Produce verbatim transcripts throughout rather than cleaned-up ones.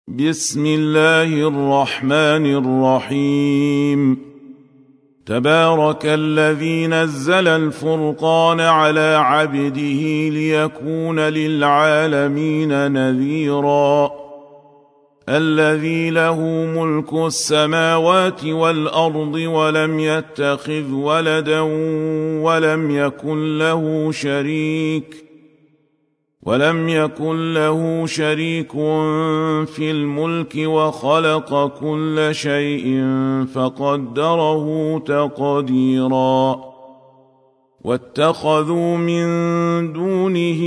بسم الله الرحمن الرحيم. تبارك الذي نزل الفرقان على عبده ليكون للعالمين نذيرا. الذي له ملك السماوات والأرض ولم يتخذ ولدا ولم يكن له شريك ولم يكن له شريك في الملك وخلق كل شيء فقدره تقديرا. واتخذوا من دونه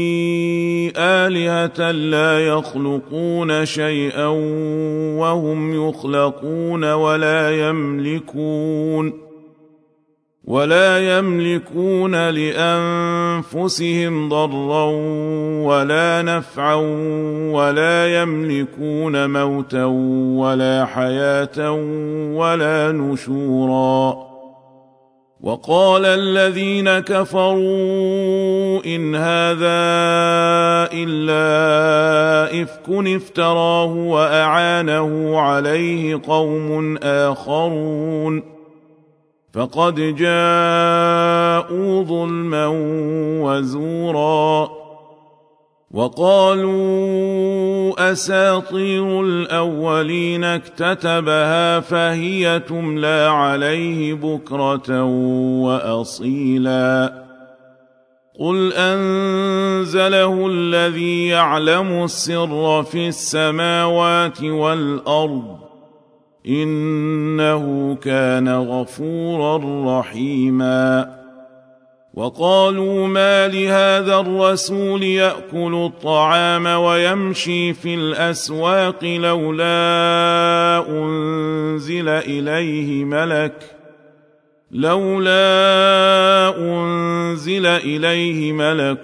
آلهة لا يخلقون شيئا وهم يخلقون ولا يملكون ولا يملكون لأنفسهم ضرا ولا نفعا ولا يملكون موتا ولا حياة ولا نشورا. وقال الذين كفروا إن هذا إلا إفك افتراه وأعانه عليه قوم آخرون فقد جاءوا ظلما وزورا. وقالوا أساطير الأولين اكتتبها فهي تملى عليه بكرة وأصيلا. قل أنزله الذي يعلم السر في السماوات والأرض إنه كان غفورا رحيما. وقالوا ما لهذا الرسول يأكل الطعام ويمشي في الأسواق لولا أنزل إليه ملك لولا أنزل إليه ملك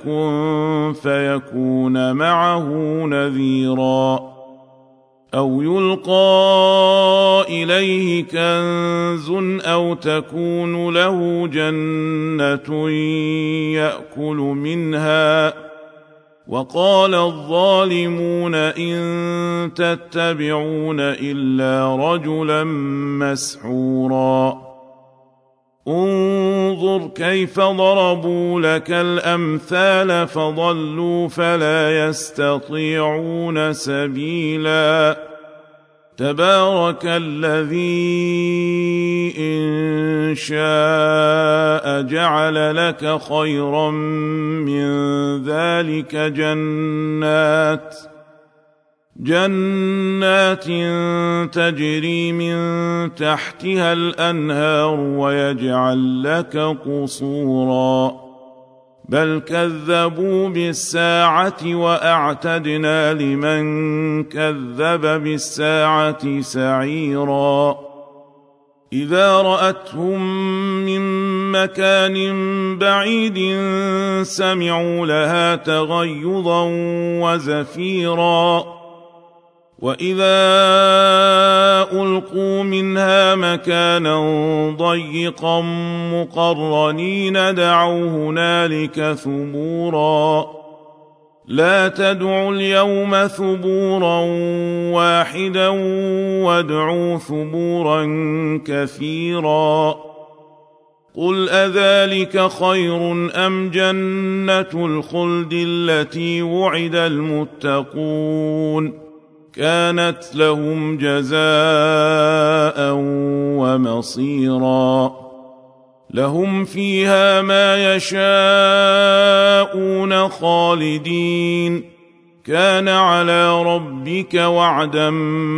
فيكون معه نذيرا. أو يلقى إليه كنز أو تكون له جنة يأكل منها. وقال الظالمون إن تتبعون إلا رجلا مسحورا. انظر كيف ضربوا لك الأمثال فضلوا فلا يستطيعون سبيلا. تبارك الذي إن شاء جعل لك خيرا من ذلك جنات جنات تجري من تحتها الأنهار ويجعل لك قصورا. بل كذبوا بالساعة وأعتدنا لمن كذب بالساعة سعيرا. إذا رأتهم من مكان بعيد سمعوا لها تغيظا وزفيرا. وإذا ألقوا منها مكانا ضيقا مقرنين دعوا هنالك ثبورا. لا تدعوا اليوم ثبورا واحدا وادعوا ثبورا كثيرا. قل أذلك خير أم جنة الخلد التي وعد المتقون كانت لهم جزاء ومصيرا. لهم فيها ما يشاءون خالدين كان على ربك وعدا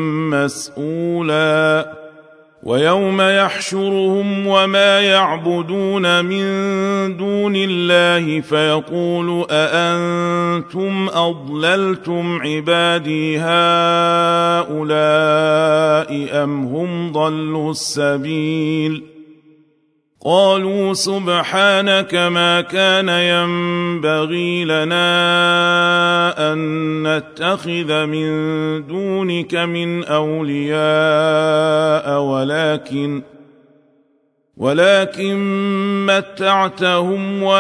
مسئولا. ويوم يحشرهم وما يعبدون من دون الله فيقول أأنتم أضللتم عبادي هؤلاء أم هم ضلوا السبيل. قالوا سبحانك ما كان ينبغي لنا أن نتخذ من دونك من أولياء ولكن ولكن متعتهم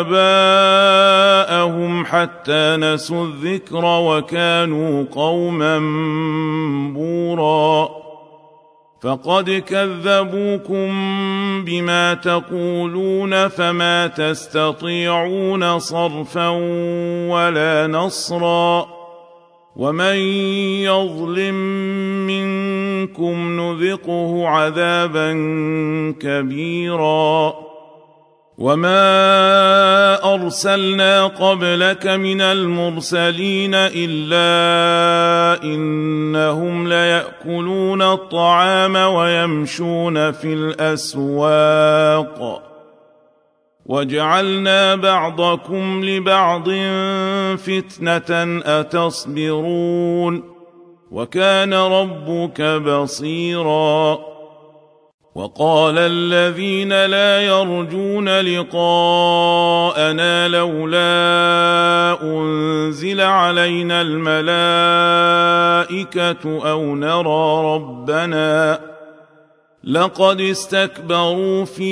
وآباءهم حتى نسوا الذكر وكانوا قوما بورا فقد كذبوكم بما تقولون فما تستطيعون صرفا ولا نصرا ومن يظلم منكم نذقه عذابا كبيرا وما أرسلنا قبلك من المرسلين إلا إنهم ليأكلون الطعام ويمشون في الأسواق وجعلنا بعضكم لبعض فتنة أتصبرون وكان ربك بصيرا وقال الذين لا يرجون لقاءنا لولا أنزل علينا الملائكة أو نرى ربنا لقد استكبروا في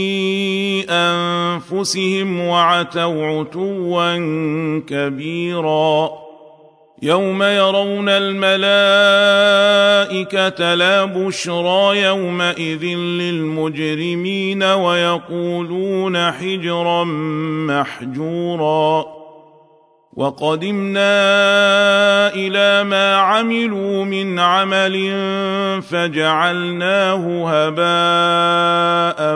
أنفسهم وعتوا عتوا كبيرا يوم يرون الملائكة لا بشرى يومئذ للمجرمين ويقولون حجرا محجورا وقدمنا إلى ما عملوا من عمل فجعلناه هباء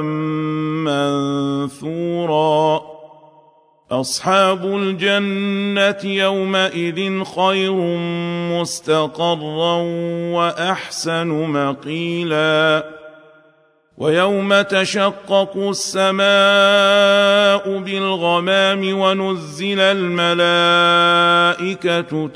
منثورا أصحاب الجنة يومئذ خير مستقرا وأحسن مقيلا ويوم تشقق السماء بالغمام ونزل الملائكة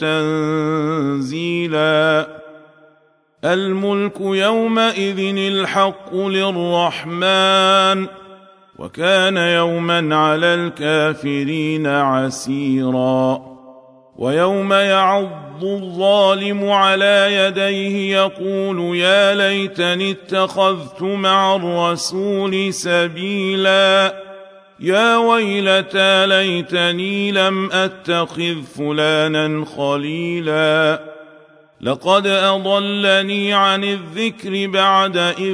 تنزيلا الملك يومئذ الحق للرحمن وكان يوما على الكافرين عسيرا ويوم يعض الظالم على يديه يقول يا ليتني اتخذت مع الرسول سبيلا يا ويلتى ليتني لم أتخذ فلانا خليلا لقد أضلني عن الذكر بعد إذ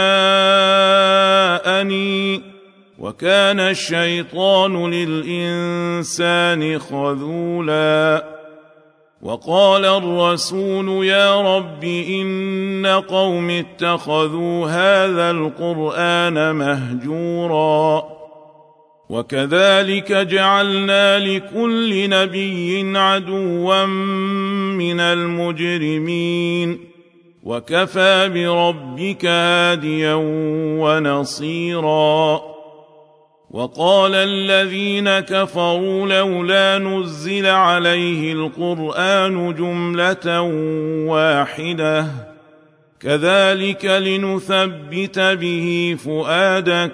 جاءني وكان الشيطان للإنسان خذولا وقال الرسول يا رب إن قوم اتخذوا هذا القرآن مهجورا وكذلك جعلنا لكل نبي عدوا من المجرمين وكفى بربك هاديا ونصيرا وقال الذين كفروا لولا نزل عليه القرآن جملة واحدة كذلك لنثبت به فؤادك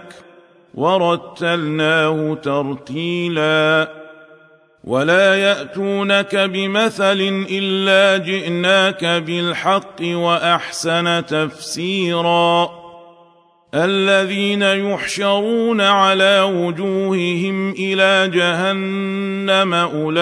ورتلناه ترتيلا ولا يأتونك بمثل إلا جئناك بالحق وأحسن تفسيرا الذين يحشرون على وجوههم إلى جهنم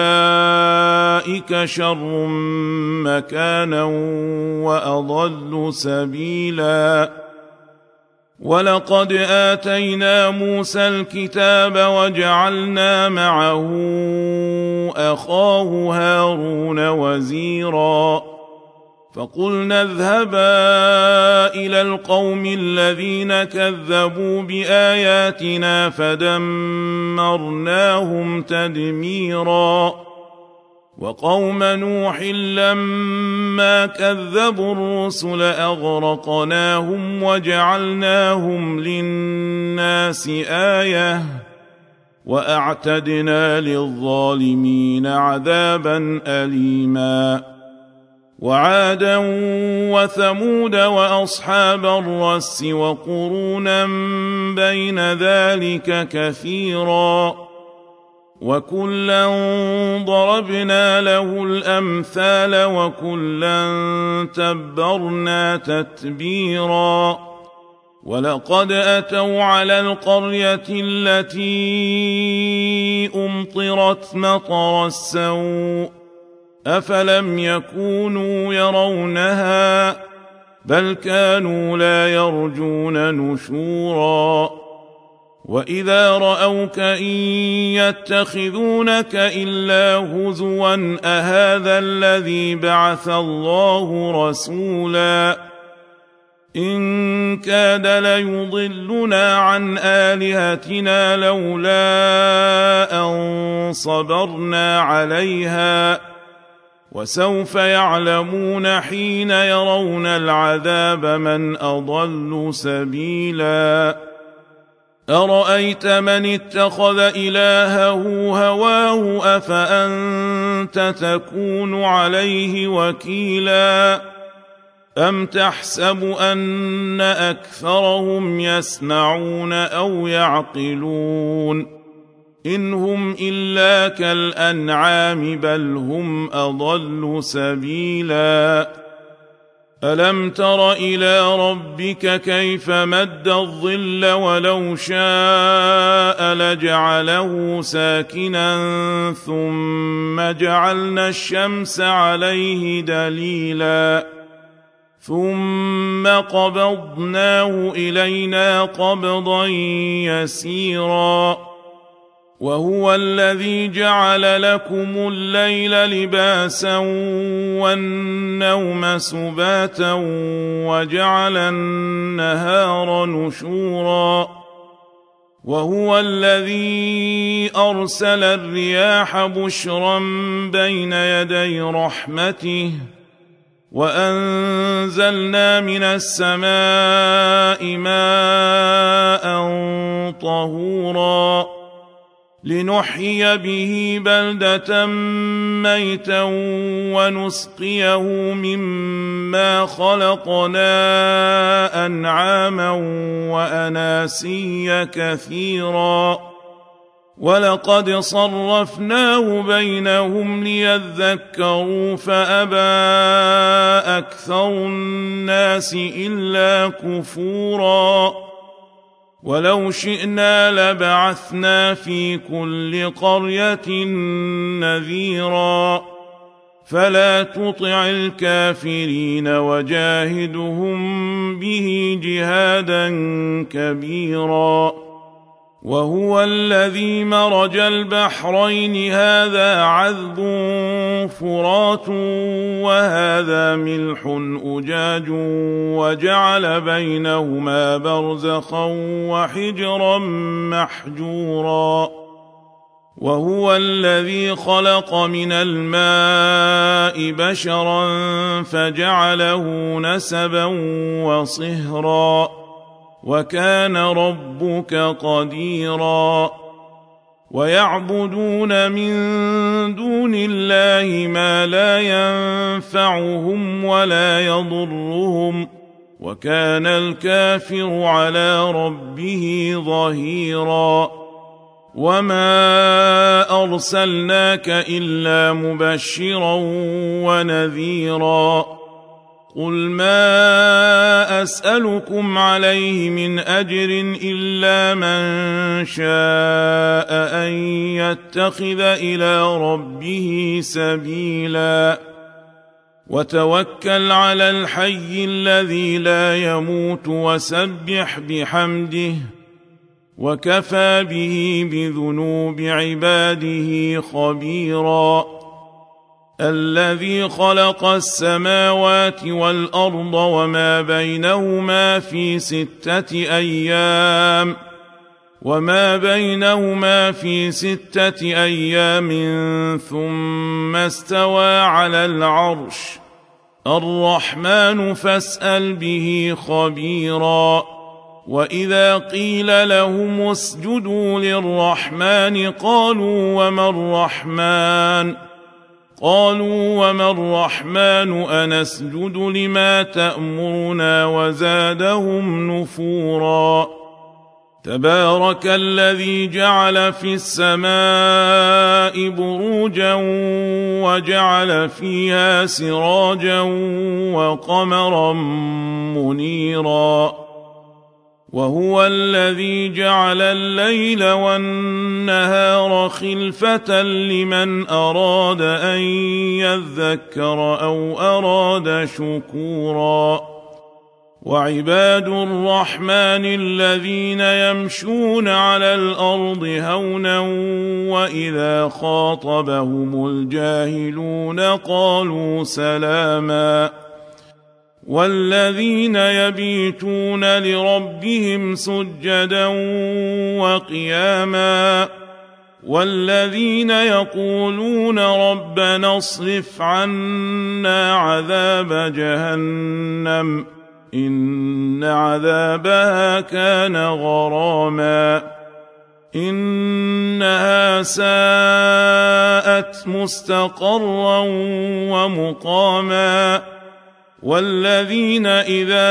أولئك شر مكانا وأضل سبيلا ولقد آتينا موسى الكتاب وجعلنا معه أخاه هارون وزيرا فقلنا اذهبا إلى القوم الذين كذبوا بآياتنا فدمرناهم تدميرا وقوم نوح لما كذبوا الرسل أغرقناهم وجعلناهم للناس آية وأعتدنا للظالمين عذابا أليما وعادا وثمود وأصحاب الرس وقرونا بين ذلك كثيرا وكلا ضربنا له الأمثال وكلا تبرنا تتبيرا ولقد أتوا على القرية التي أمطرت مطر السوء أفلم يكونوا يرونها بل كانوا لا يرجون نشورا وإذا رأوك إن يتخذونك إلا هزوا أهذا الذي بعث الله رسولا إن كاد ليضلنا عن آلهتنا لولا أن صبرنا عليها وسوف يعلمون حين يرون العذاب من أضل سبيلا أرأيت من اتخذ إلهه هواه أفأنت تكون عليه وكيلا أم تحسب أن أكثرهم يسمعون أو يعقلون إن هم إلا كالأنعام بل هم أضل سبيلا ألم تر إلى ربك كيف مد الظل ولو شاء لجعله ساكنا ثم جعلنا الشمس عليه دليلا ثم قبضناه إلينا قبضا يسيرا وهو الذي جعل لكم الليل لباسا والنوم سباتا وجعل النهار نشورا وهو الذي أرسل الرياح بشرا بين يدي رحمته وأنزلنا من السماء ماء طهورا لنحيي به بلدة ميتا ونسقيه مما خلقنا أنعاما وأناسيا كثيرا ولقد صرفناه بينهم ليذكروا فأبى أكثر الناس إلا كفورا ولو شئنا لبعثنا في كل قرية نذيرا فلا تطع الكافرين وجاهدهم به جهادا كبيرا وهو الذي مرج البحرين هذا عذب فرات وهذا ملح أجاج وجعل بينهما برزخا وحجرا محجورا وهو الذي خلق من الماء بشرا فجعله نسبا وصهرا وكان ربك قديرا ويعبدون من دون الله ما لا ينفعهم ولا يضرهم وكان الكافر على ربه ظهيرا وما أرسلناك إلا مبشرا ونذيرا قل ما أسألكم عليه من أجر إلا من شاء أن يتخذ إلى ربه سبيلا وتوكل على الحي الذي لا يموت وسبح بحمده وكفى به بذنوب عباده خبيرا الذي خلق السماوات والأرض وما بينهما في ستة أيام وما بينهما في ستة أيام ثم استوى على العرش الرحمن فاسأل به خبيرا وإذا قيل لهم اسجدوا للرحمن قالوا وما الرحمن قالوا وما الرحمن أنسجد لما تأمرنا وزادهم نفورا تبارك الذي جعل في السماء بروجا وجعل فيها سراجا وقمرا منيرا وهو الذي جعل الليل والنهار خلفة لمن أراد أن يذكر أو أراد شكورا وعباد الرحمن الذين يمشون على الأرض هونا وإذا خاطبهم الجاهلون قالوا سلاما والذين يبيتون لربهم سجدا وقياما والذين يقولون ربنا اصرف عنا عذاب جهنم إن عذابها كان غراما إنها ساءت مستقرا ومقاما والذين إذا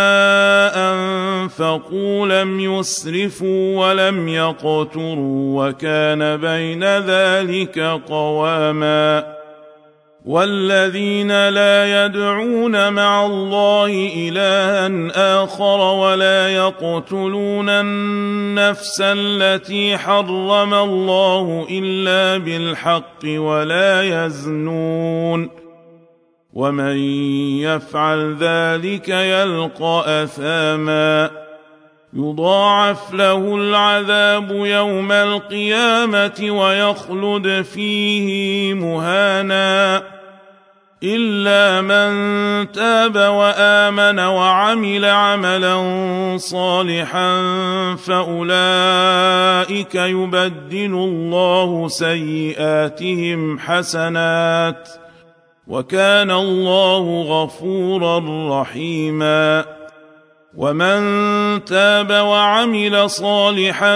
أنفقوا لم يسرفوا ولم يقتروا وكان بين ذلك قواما والذين لا يدعون مع الله إلها آخر ولا يقتلون النفس التي حرم الله إلا بالحق ولا يزنون ومن يفعل ذلك يلقى أثاما يضاعف له العذاب يوم القيامة ويخلد فيه مهانا إلا من تاب وآمن وعمل عملا صالحا فأولئك يبدل الله سيئاتهم حسنات وكان الله غفورا رحيما ومن تاب وعمل صالحا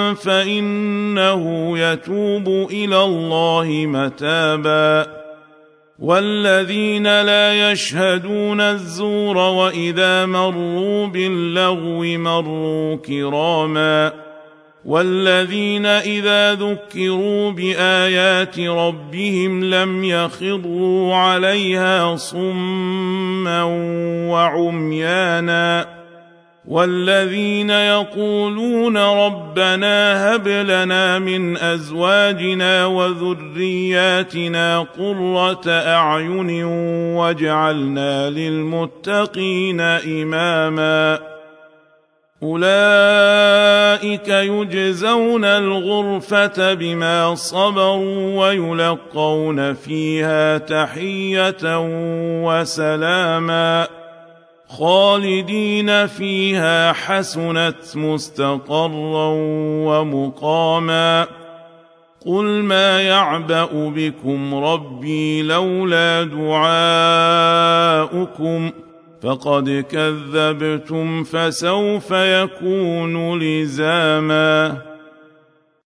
فإنه يتوب إلى الله متابا والذين لا يشهدون الزور وإذا مروا باللغو مروا كراما والذين إذا ذكروا بآيات ربهم لم يخروا عليها صما وعميانا والذين يقولون ربنا هب لنا من أزواجنا وذرياتنا قرة أعين واجعلنا للمتقين إماما أولئك يجزون الغرفة بما صبروا ويلقون فيها تحية وسلاما خالدين فيها حسنت مستقرا ومقاما قل ما يعبأ بكم ربي لولا دعاؤكم فقد كذبتم فسوف يكون لزاما